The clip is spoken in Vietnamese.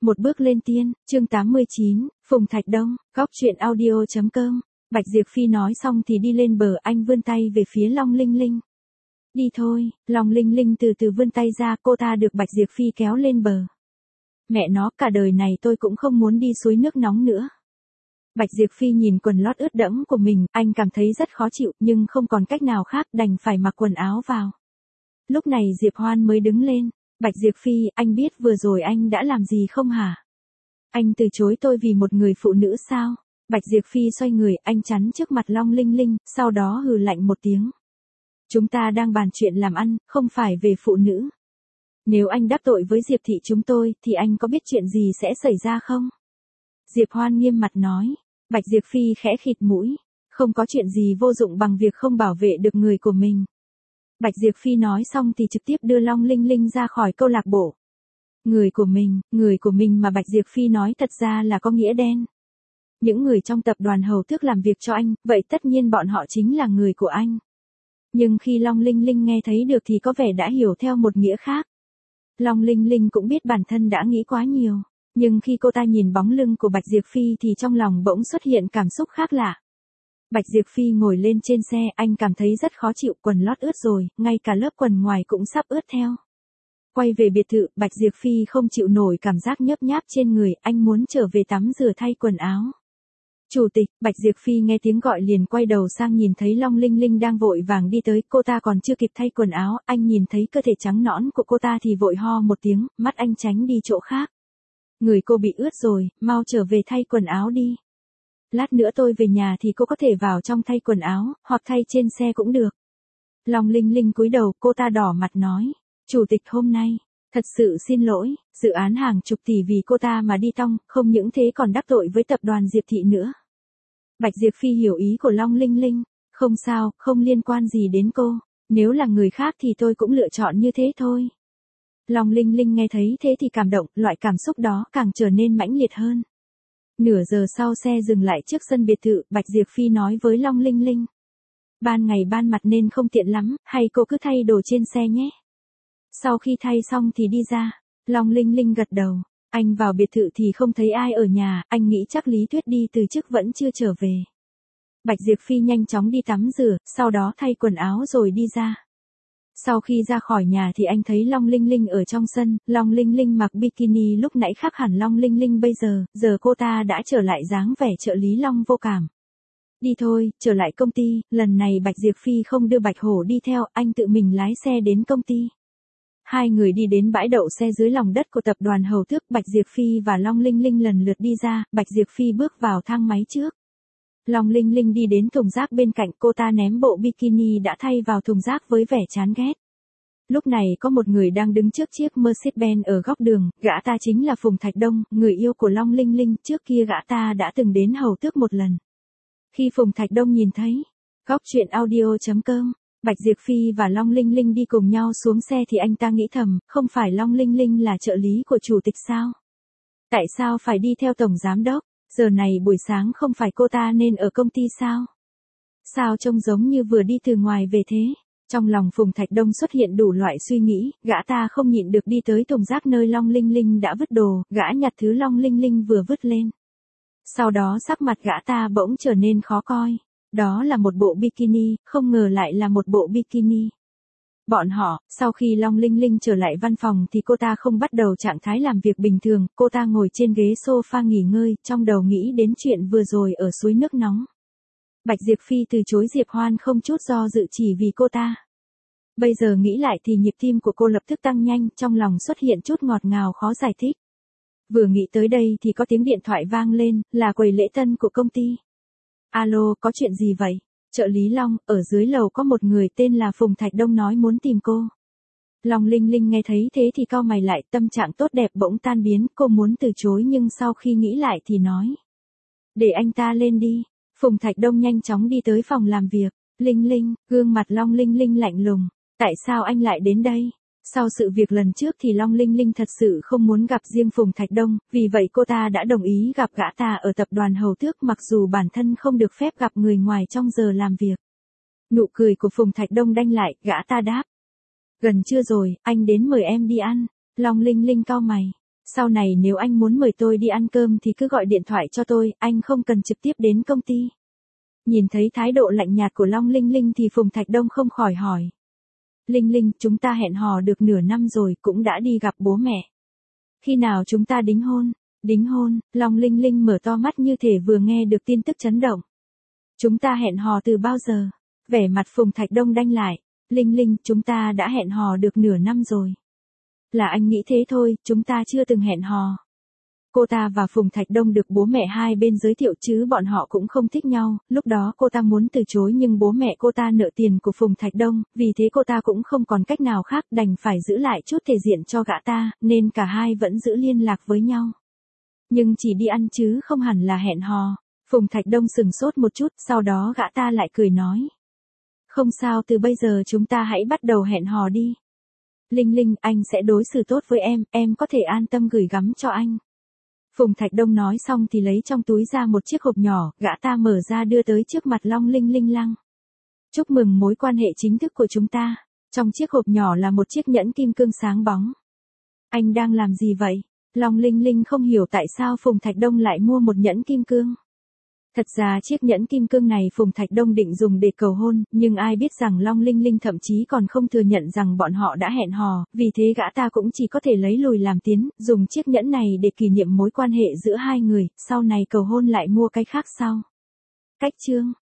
Một bước lên tiên, chương 89, Phùng Thạch Đông, góc truyện audio.com. Bạch Diệp Phi nói xong thì đi lên bờ, anh vươn tay về phía Long Linh Linh. Đi thôi, Long Linh Linh từ từ vươn tay ra, cô ta được Bạch Diệp Phi kéo lên bờ. Mẹ nó, cả đời này tôi cũng không muốn đi suối nước nóng nữa. Bạch Diệp Phi nhìn quần lót ướt đẫm của mình, anh cảm thấy rất khó chịu, nhưng không còn cách nào khác, đành phải mặc quần áo vào. Lúc này Diệp Hoan mới đứng lên. Bạch Diệp Phi, anh biết vừa rồi anh đã làm gì không hả? Anh từ chối tôi vì một người phụ nữ sao? Bạch Diệp Phi xoay người, anh chắn trước mặt Long Linh Linh, sau đó hừ lạnh một tiếng. Chúng ta đang bàn chuyện làm ăn, không phải về phụ nữ. Nếu anh đắc tội với Diệp thị chúng tôi, thì anh có biết chuyện gì sẽ xảy ra không? Diệp Hoan nghiêm mặt nói. Bạch Diệp Phi khẽ khịt mũi. Không có chuyện gì vô dụng bằng việc không bảo vệ được người của mình. Bạch Diệp Phi nói xong thì trực tiếp đưa Long Linh Linh ra khỏi câu lạc bộ. Người của mình mà Bạch Diệp Phi nói thật ra là có nghĩa đen. Những người trong tập đoàn Hầu Tước làm việc cho anh, vậy tất nhiên bọn họ chính là người của anh. Nhưng khi Long Linh Linh nghe thấy được thì có vẻ đã hiểu theo một nghĩa khác. Long Linh Linh cũng biết bản thân đã nghĩ quá nhiều, nhưng khi cô ta nhìn bóng lưng của Bạch Diệp Phi thì trong lòng bỗng xuất hiện cảm xúc khác lạ. Bạch Diệp Phi ngồi lên trên xe, anh cảm thấy rất khó chịu, quần lót ướt rồi, ngay cả lớp quần ngoài cũng sắp ướt theo. Quay về biệt thự, Bạch Diệp Phi không chịu nổi cảm giác nhớp nháp trên người, anh muốn trở về tắm rửa thay quần áo. Chủ tịch, Bạch Diệp Phi nghe tiếng gọi liền quay đầu sang nhìn thấy Long Linh Linh đang vội vàng đi tới, cô ta còn chưa kịp thay quần áo, anh nhìn thấy cơ thể trắng nõn của cô ta thì vội ho một tiếng, mắt anh tránh đi chỗ khác. Người cô bị ướt rồi, mau trở về thay quần áo đi. Lát nữa tôi về nhà thì cô có thể vào trong thay quần áo, hoặc thay trên xe cũng được. Long Linh Linh cúi đầu, cô ta đỏ mặt nói. Chủ tịch hôm nay, thật sự xin lỗi, dự án hàng chục tỷ vì cô ta mà đi tong, không những thế còn đắc tội với tập đoàn Diệp thị nữa. Bạch Diệp Phi hiểu ý của Long Linh Linh. Không sao, không liên quan gì đến cô. Nếu là người khác thì tôi cũng lựa chọn như thế thôi. Long Linh Linh nghe thấy thế thì cảm động, loại cảm xúc đó càng trở nên mãnh liệt hơn. Nửa giờ sau xe dừng lại trước sân biệt thự, Bạch Diệp Phi nói với Long Linh Linh. Ban ngày ban mặt nên không tiện lắm, hay cô cứ thay đồ trên xe nhé. Sau khi thay xong thì đi ra. Long Linh Linh gật đầu. Anh vào biệt thự thì không thấy ai ở nhà, anh nghĩ chắc Lý Tuyết đi từ chức vẫn chưa trở về. Bạch Diệp Phi nhanh chóng đi tắm rửa, sau đó thay quần áo rồi đi ra. Sau khi ra khỏi nhà thì anh thấy Long Linh Linh ở trong sân, Long Linh Linh mặc bikini lúc nãy khác hẳn Long Linh Linh bây giờ cô ta đã trở lại dáng vẻ trợ lý Long Vô Cảm. Đi thôi, trở lại công ty, lần này Bạch Diệp Phi không đưa Bạch Hổ đi theo, anh tự mình lái xe đến công ty. Hai người đi đến bãi đậu xe dưới lòng đất của tập đoàn Hầu Tước, Bạch Diệp Phi và Long Linh Linh lần lượt đi ra, Bạch Diệp Phi bước vào thang máy trước. Long Linh Linh đi đến thùng rác bên cạnh, cô ta ném bộ bikini đã thay vào thùng rác với vẻ chán ghét. Lúc này có một người đang đứng trước chiếc Mercedes-Benz ở góc đường, gã ta chính là Phùng Thạch Đông, người yêu của Long Linh Linh, trước kia gã ta đã từng đến Hầu Tước một lần. Khi Phùng Thạch Đông nhìn thấy, góc truyện audio.com, Bạch Diệp Phi và Long Linh Linh đi cùng nhau xuống xe thì anh ta nghĩ thầm, không phải Long Linh Linh là trợ lý của chủ tịch sao? Tại sao phải đi theo tổng giám đốc? Giờ này buổi sáng không phải cô ta nên ở công ty sao? Sao trông giống như vừa đi từ ngoài về thế? Trong lòng Phùng Thạch Đông xuất hiện đủ loại suy nghĩ, gã ta không nhịn được đi tới thùng rác nơi Long Linh Linh đã vứt đồ, gã nhặt thứ Long Linh Linh vừa vứt lên. Sau đó sắc mặt gã ta bỗng trở nên khó coi. Đó là một bộ bikini, không ngờ lại là một bộ bikini. Bọn họ, sau khi Long Linh Linh trở lại văn phòng thì cô ta không bắt đầu trạng thái làm việc bình thường, cô ta ngồi trên ghế sofa nghỉ ngơi, trong đầu nghĩ đến chuyện vừa rồi ở suối nước nóng. Bạch Diệp Phi từ chối Diệp Hoan không chút do dự chỉ vì cô ta. Bây giờ nghĩ lại thì nhịp tim của cô lập tức tăng nhanh, trong lòng xuất hiện chút ngọt ngào khó giải thích. Vừa nghĩ tới đây thì có tiếng điện thoại vang lên, là quầy lễ tân của công ty. Alo, có chuyện gì vậy? Trợ lý Long, ở dưới lầu có một người tên là Phùng Thạch Đông nói muốn tìm cô. Long Linh Linh nghe thấy thế thì cau mày lại, tâm trạng tốt đẹp bỗng tan biến, cô muốn từ chối nhưng sau khi nghĩ lại thì nói. Để anh ta lên đi. Phùng Thạch Đông nhanh chóng đi tới phòng làm việc. Linh Linh, gương mặt Long Linh Linh lạnh lùng. Tại sao anh lại đến đây? Sau sự việc lần trước thì Long Linh Linh thật sự không muốn gặp riêng Phùng Thạch Đông, vì vậy cô ta đã đồng ý gặp gã ta ở tập đoàn Hầu Tước mặc dù bản thân không được phép gặp người ngoài trong giờ làm việc. Nụ cười của Phùng Thạch Đông đanh lại, gã ta đáp. Gần trưa rồi, anh đến mời em đi ăn. Long Linh Linh cau mày. Sau này nếu anh muốn mời tôi đi ăn cơm thì cứ gọi điện thoại cho tôi, anh không cần trực tiếp đến công ty. Nhìn thấy thái độ lạnh nhạt của Long Linh Linh thì Phùng Thạch Đông không khỏi hỏi. Linh Linh, chúng ta hẹn hò được nửa năm rồi, cũng đã đi gặp bố mẹ. Khi nào chúng ta đính hôn? Đính hôn? Long Linh Linh mở to mắt như thể vừa nghe được tin tức chấn động. Chúng ta hẹn hò từ bao giờ? Vẻ mặt Phùng Thạch Đông đanh lại. Linh Linh, chúng ta đã hẹn hò được nửa năm rồi. Là anh nghĩ thế thôi, chúng ta chưa từng hẹn hò. Cô ta và Phùng Thạch Đông được bố mẹ hai bên giới thiệu chứ bọn họ cũng không thích nhau, lúc đó cô ta muốn từ chối nhưng bố mẹ cô ta nợ tiền của Phùng Thạch Đông, vì thế cô ta cũng không còn cách nào khác đành phải giữ lại chút thể diện cho gã ta, nên cả hai vẫn giữ liên lạc với nhau. Nhưng chỉ đi ăn chứ không hẳn là hẹn hò. Phùng Thạch Đông sừng sốt một chút, sau đó gã ta lại cười nói. Không sao, từ bây giờ chúng ta hãy bắt đầu hẹn hò đi. Linh Linh, anh sẽ đối xử tốt với em có thể an tâm gửi gắm cho anh. Phùng Thạch Đông nói xong thì lấy trong túi ra một chiếc hộp nhỏ, gã ta mở ra đưa tới trước mặt Long Linh Linh lăng. Chúc mừng mối quan hệ chính thức của chúng ta. Trong chiếc hộp nhỏ là một chiếc nhẫn kim cương sáng bóng. Anh đang làm gì vậy? Long Linh Linh không hiểu tại sao Phùng Thạch Đông lại mua một nhẫn kim cương. Thật ra chiếc nhẫn kim cương này Phùng Thạch Đông định dùng để cầu hôn, nhưng ai biết rằng Long Linh Linh thậm chí còn không thừa nhận rằng bọn họ đã hẹn hò, vì thế gã ta cũng chỉ có thể lấy lùi làm tiến, dùng chiếc nhẫn này để kỷ niệm mối quan hệ giữa hai người, sau này cầu hôn lại mua cái khác sau. Cách chương